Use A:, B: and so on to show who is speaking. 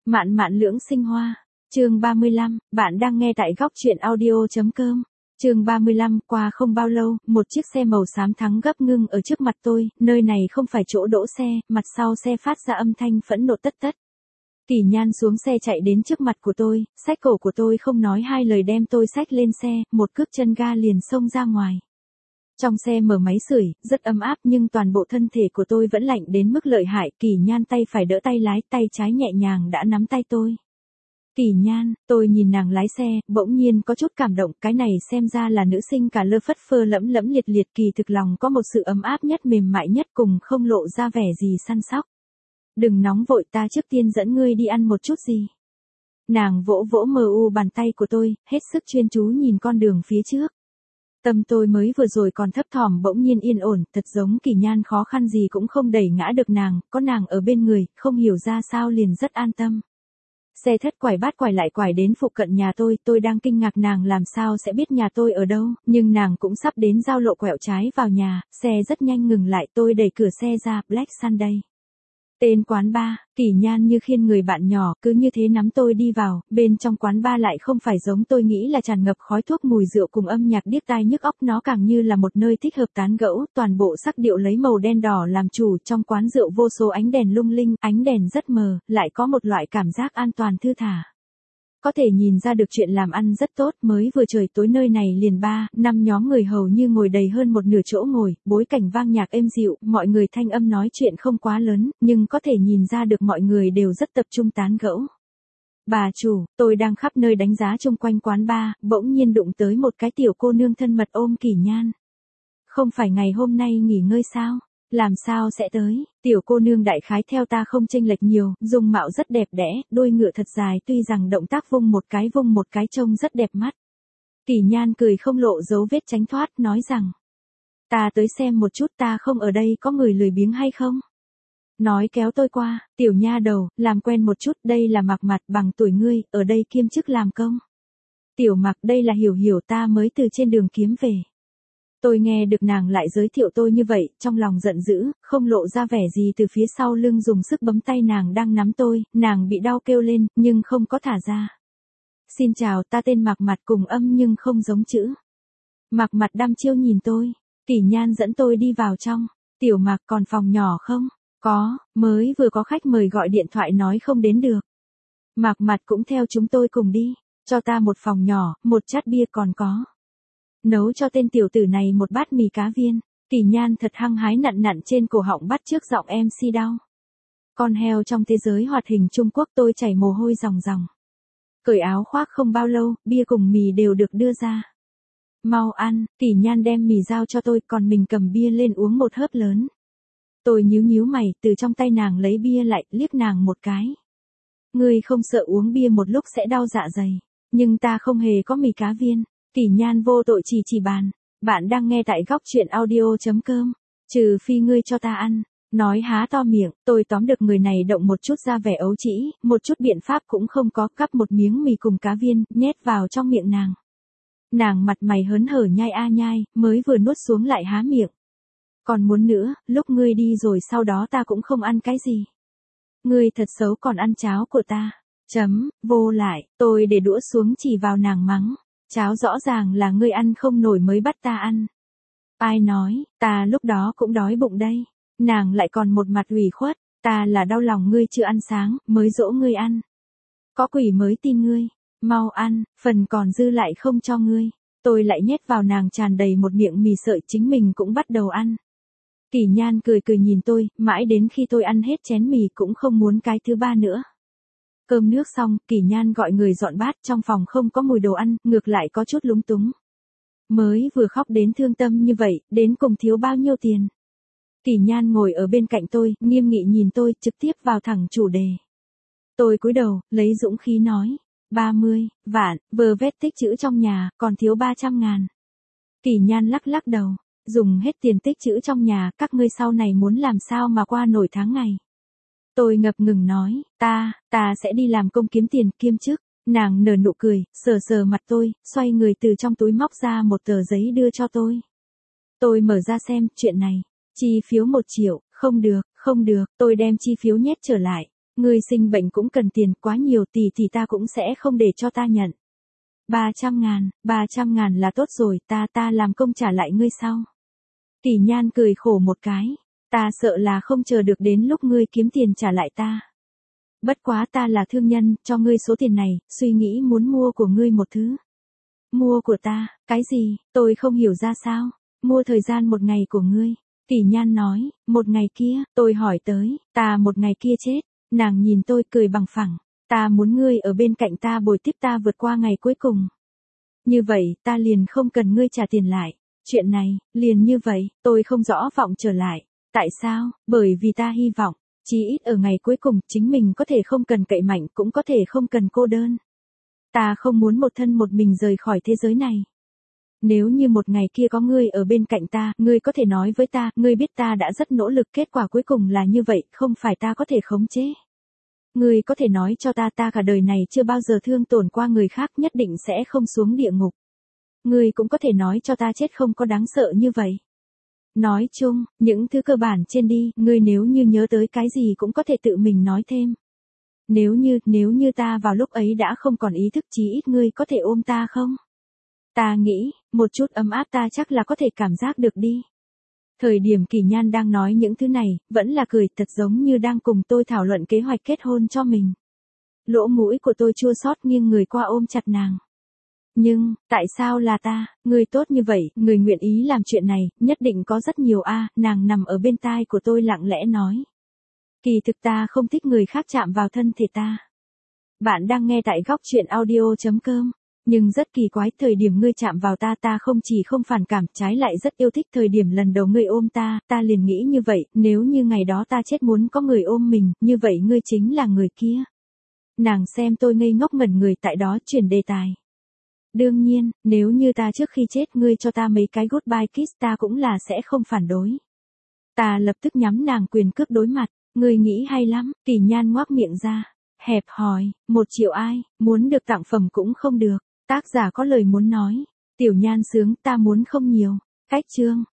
A: Mạn mạn lưỡng sinh hoa. Chương 35, bạn đang nghe tại góc truyện audio.com. Chương 35, qua không bao lâu, một chiếc xe màu xám thắng gấp ngưng ở trước mặt tôi, nơi này không phải chỗ đỗ xe, mặt sau xe phát ra âm thanh phẫn nộ tất tất. Kỳ Nhan xuống xe chạy đến trước mặt của tôi, xách cổ của tôi không nói hai lời đem tôi xách lên xe, một cước chân ga liền xông ra ngoài. Trong xe mở máy sưởi, rất ấm áp nhưng toàn bộ thân thể của tôi vẫn lạnh đến mức lợi hại. Kỳ Nhan tay phải đỡ tay lái, tay trái nhẹ nhàng đã nắm tay tôi. Kỳ Nhan, tôi nhìn nàng lái xe, bỗng nhiên có chút cảm động, cái này xem ra là nữ sinh cả lơ phất phơ lẫm lẫm liệt liệt, kỳ thực lòng có một sự ấm áp nhất mềm mại nhất cùng không lộ ra vẻ gì săn sóc. Đừng nóng vội, ta trước tiên dẫn ngươi đi ăn một chút gì. Nàng vỗ vỗ mờ u bàn tay của tôi, hết sức chuyên chú nhìn con đường phía trước. Tâm tôi mới vừa rồi còn thấp thỏm bỗng nhiên yên ổn, thật giống Kỳ Nhan khó khăn gì cũng không đẩy ngã được nàng, có nàng ở bên người, không hiểu ra sao liền rất an tâm. Xe thất quải bát quải lại quải đến phụ cận nhà tôi đang kinh ngạc nàng làm sao sẽ biết nhà tôi ở đâu, nhưng nàng cũng sắp đến giao lộ quẹo trái vào nhà, xe rất nhanh ngừng lại, tôi đẩy cửa xe ra, Black Sunday. Tên quán bar, Kỳ Nhan như khiêng người bạn nhỏ, cứ như thế nắm tôi đi vào, bên trong quán bar lại không phải giống tôi nghĩ là tràn ngập khói thuốc mùi rượu cùng âm nhạc điếc tai nhức óc, nó càng như là một nơi thích hợp tán gẫu, toàn bộ sắc điệu lấy màu đen đỏ làm chủ, trong quán rượu vô số ánh đèn lung linh, ánh đèn rất mờ, lại có một loại cảm giác an toàn thư thả. Có thể nhìn ra được chuyện làm ăn rất tốt, mới vừa trời tối nơi này liền 3-5 nhóm người hầu như ngồi đầy hơn một nửa chỗ ngồi, bối cảnh vang nhạc êm dịu, mọi người thanh âm nói chuyện không quá lớn, nhưng có thể nhìn ra được mọi người đều rất tập trung tán gẫu. Bà chủ, tôi đang khắp nơi đánh giá chung quanh quán bar, bỗng nhiên đụng tới một cái tiểu cô nương thân mật ôm Kỳ Nhan. Không phải ngày hôm nay nghỉ ngơi sao? Làm sao sẽ tới? Tiểu cô nương đại khái theo ta không chênh lệch nhiều, dung mạo rất đẹp đẽ, đôi ngựa thật dài, tuy rằng động tác vung một cái trông rất đẹp mắt. Kỳ Nhan cười không lộ dấu vết tránh thoát, nói rằng: ta tới xem một chút, ta không ở đây, có người lười biếng hay không? Nói kéo tôi qua, tiểu nha đầu, làm quen một chút, đây là Mạc Mặt, bằng tuổi ngươi, ở đây kiêm chức làm công. Tiểu Mạc, đây là Hiểu Hiểu, ta mới từ trên đường kiếm về. Tôi nghe được nàng lại giới thiệu tôi như vậy, trong lòng giận dữ, không lộ ra vẻ gì, từ phía sau lưng dùng sức bấm tay nàng đang nắm tôi, nàng bị đau kêu lên, nhưng không có thả ra. Xin chào, ta tên Mạc Mặt, cùng âm nhưng không giống chữ. Mạc Mặt đăm chiêu nhìn tôi, Kỳ Nhan dẫn tôi đi vào trong. Tiểu Mạc, còn phòng nhỏ không? Có, mới vừa có khách mời gọi điện thoại nói không đến được. Mạc Mặt cũng theo chúng tôi cùng đi, cho ta một phòng nhỏ, một chát bia còn có. Nấu cho tên tiểu tử này một bát mì cá viên. Kỳ Nhan thật hăng hái nặn nặn trên cổ họng bắt trước giọng MC đau. Con heo trong thế giới hoạt hình Trung Quốc, tôi chảy mồ hôi ròng ròng. Cởi áo khoác không bao lâu, bia cùng mì đều được đưa ra. Mau ăn, Kỳ Nhan đem mì giao cho tôi, còn mình cầm bia lên uống một hớp lớn. Tôi nhíu mày, từ trong tay nàng lấy bia lại, liếc nàng một cái. Ngươi không sợ uống bia một lúc sẽ đau dạ dày, nhưng ta không hề có mì cá viên. Kỳ Nhan vô tội chỉ bàn. Bạn đang nghe tại góc truyện audio.com. Trừ phi ngươi cho ta ăn. Nói há to miệng, tôi tóm được người này động một chút ra vẻ ấu trĩ, một chút biện pháp cũng không có, cắp một miếng mì cùng cá viên, nhét vào trong miệng nàng. Nàng mặt mày hớn hở nhai a nhai, mới vừa nuốt xuống lại há miệng. Còn muốn nữa, lúc ngươi đi rồi sau đó ta cũng không ăn cái gì. Ngươi thật xấu, còn ăn cháo của ta. Vô lại, tôi để đũa xuống chỉ vào nàng mắng. Cháo rõ ràng là ngươi ăn không nổi mới bắt ta ăn. Ai nói, ta lúc đó cũng đói bụng đây. Nàng lại còn một mặt ủy khuất, ta là đau lòng ngươi chưa ăn sáng, mới dỗ ngươi ăn. Có quỷ mới tin ngươi, mau ăn, phần còn dư lại không cho ngươi. Tôi lại nhét vào nàng tràn đầy một miệng mì sợi, chính mình cũng bắt đầu ăn. Kỳ Nhan cười nhìn tôi, mãi đến khi tôi ăn hết chén mì cũng không muốn cái thứ ba nữa. Cơm nước xong, Kỳ Nhan gọi người dọn bát, trong phòng không có mùi đồ ăn, ngược lại có chút lúng túng. Mới vừa khóc đến thương tâm như vậy, đến cùng thiếu bao nhiêu tiền? Kỳ Nhan ngồi ở bên cạnh tôi, nghiêm nghị nhìn tôi, trực tiếp vào thẳng chủ đề. Tôi cúi đầu, lấy dũng khí nói, 30 vạn, vơ vét tích trữ trong nhà, còn thiếu 300.000. Kỳ Nhan lắc đầu, dùng hết tiền tích trữ trong nhà, các ngươi sau này muốn làm sao mà qua nổi tháng ngày. Tôi ngập ngừng nói, ta sẽ đi làm công kiếm tiền, kiêm chức. Nàng nở nụ cười, sờ mặt tôi, xoay người từ trong túi móc ra một tờ giấy đưa cho tôi. Tôi mở ra xem, chuyện này, chi phiếu 1 triệu, không được, tôi đem chi phiếu nhét trở lại. Ngươi sinh bệnh cũng cần tiền, quá nhiều thì ta cũng sẽ không để cho ta nhận. 300.000 là tốt rồi, ta làm công trả lại ngươi sau. Kỳ Nhan cười khổ một cái, ta sợ là không chờ được đến lúc ngươi kiếm tiền trả lại ta. Bất quá ta là thương nhân, cho ngươi số tiền này, suy nghĩ muốn mua của ngươi một thứ. Mua của ta, cái gì, tôi không hiểu ra sao, mua thời gian một ngày của ngươi. Kỳ Nhan nói, một ngày kia, tôi hỏi tới, ta một ngày kia chết, nàng nhìn tôi cười bằng phẳng, ta muốn ngươi ở bên cạnh ta bồi tiếp ta vượt qua ngày cuối cùng. Như vậy, ta liền không cần ngươi trả tiền lại, chuyện này, liền như vậy, tôi không rõ vọng trở lại, tại sao, bởi vì ta hy vọng, chí ít ở ngày cuối cùng, chính mình có thể không cần cậy mạnh cũng có thể không cần cô đơn. Ta không muốn một thân một mình rời khỏi thế giới này. Nếu như một ngày kia có ngươi ở bên cạnh ta, ngươi có thể nói với ta, ngươi biết ta đã rất nỗ lực, kết quả cuối cùng là như vậy, không phải ta có thể khống chế. Ngươi có thể nói cho ta cả đời này chưa bao giờ thương tổn qua người khác, nhất định sẽ không xuống địa ngục. Ngươi cũng có thể nói cho ta chết không có đáng sợ như vậy. Nói chung, những thứ cơ bản trên đi, ngươi nếu như nhớ tới cái gì cũng có thể tự mình nói thêm. Nếu như ta vào lúc ấy đã không còn ý thức, chí ít ngươi có thể ôm ta không? Ta nghĩ, một chút ấm áp ta chắc là có thể cảm giác được đi. Thời điểm Kỳ Nhan đang nói những thứ này, vẫn là cười, thật giống như đang cùng tôi thảo luận kế hoạch kết hôn cho mình. Lỗ mũi của tôi chua xót nghiêng người qua ôm chặt nàng. Nhưng, tại sao là ta, người tốt như vậy, người nguyện ý làm chuyện này, nhất định có rất nhiều nàng nằm ở bên tai của tôi lặng lẽ nói. Kỳ thực ta không thích người khác chạm vào thân thể ta. Bạn đang nghe tại góc truyện audio.com. Nhưng rất kỳ quái, thời điểm ngươi chạm vào ta không chỉ không phản cảm, trái lại rất yêu thích. Thời điểm lần đầu ngươi ôm ta liền nghĩ như vậy, nếu như ngày đó ta chết muốn có người ôm mình, như vậy ngươi chính là người kia. Nàng xem tôi ngây ngốc ngẩn người tại đó, chuyển đề tài. Đương nhiên, nếu như ta trước khi chết ngươi cho ta mấy cái goodbye kiss ta cũng là sẽ không phản đối. Ta lập tức nhắm nàng quyền cước đối mặt, ngươi nghĩ hay lắm, Kỳ Nhan ngoác miệng ra, hẹp hòi, 1 triệu ai, muốn được tặng phẩm cũng không được. Tác giả có lời muốn nói, Tiểu Nhan sướng, ta muốn không nhiều. Cách chương.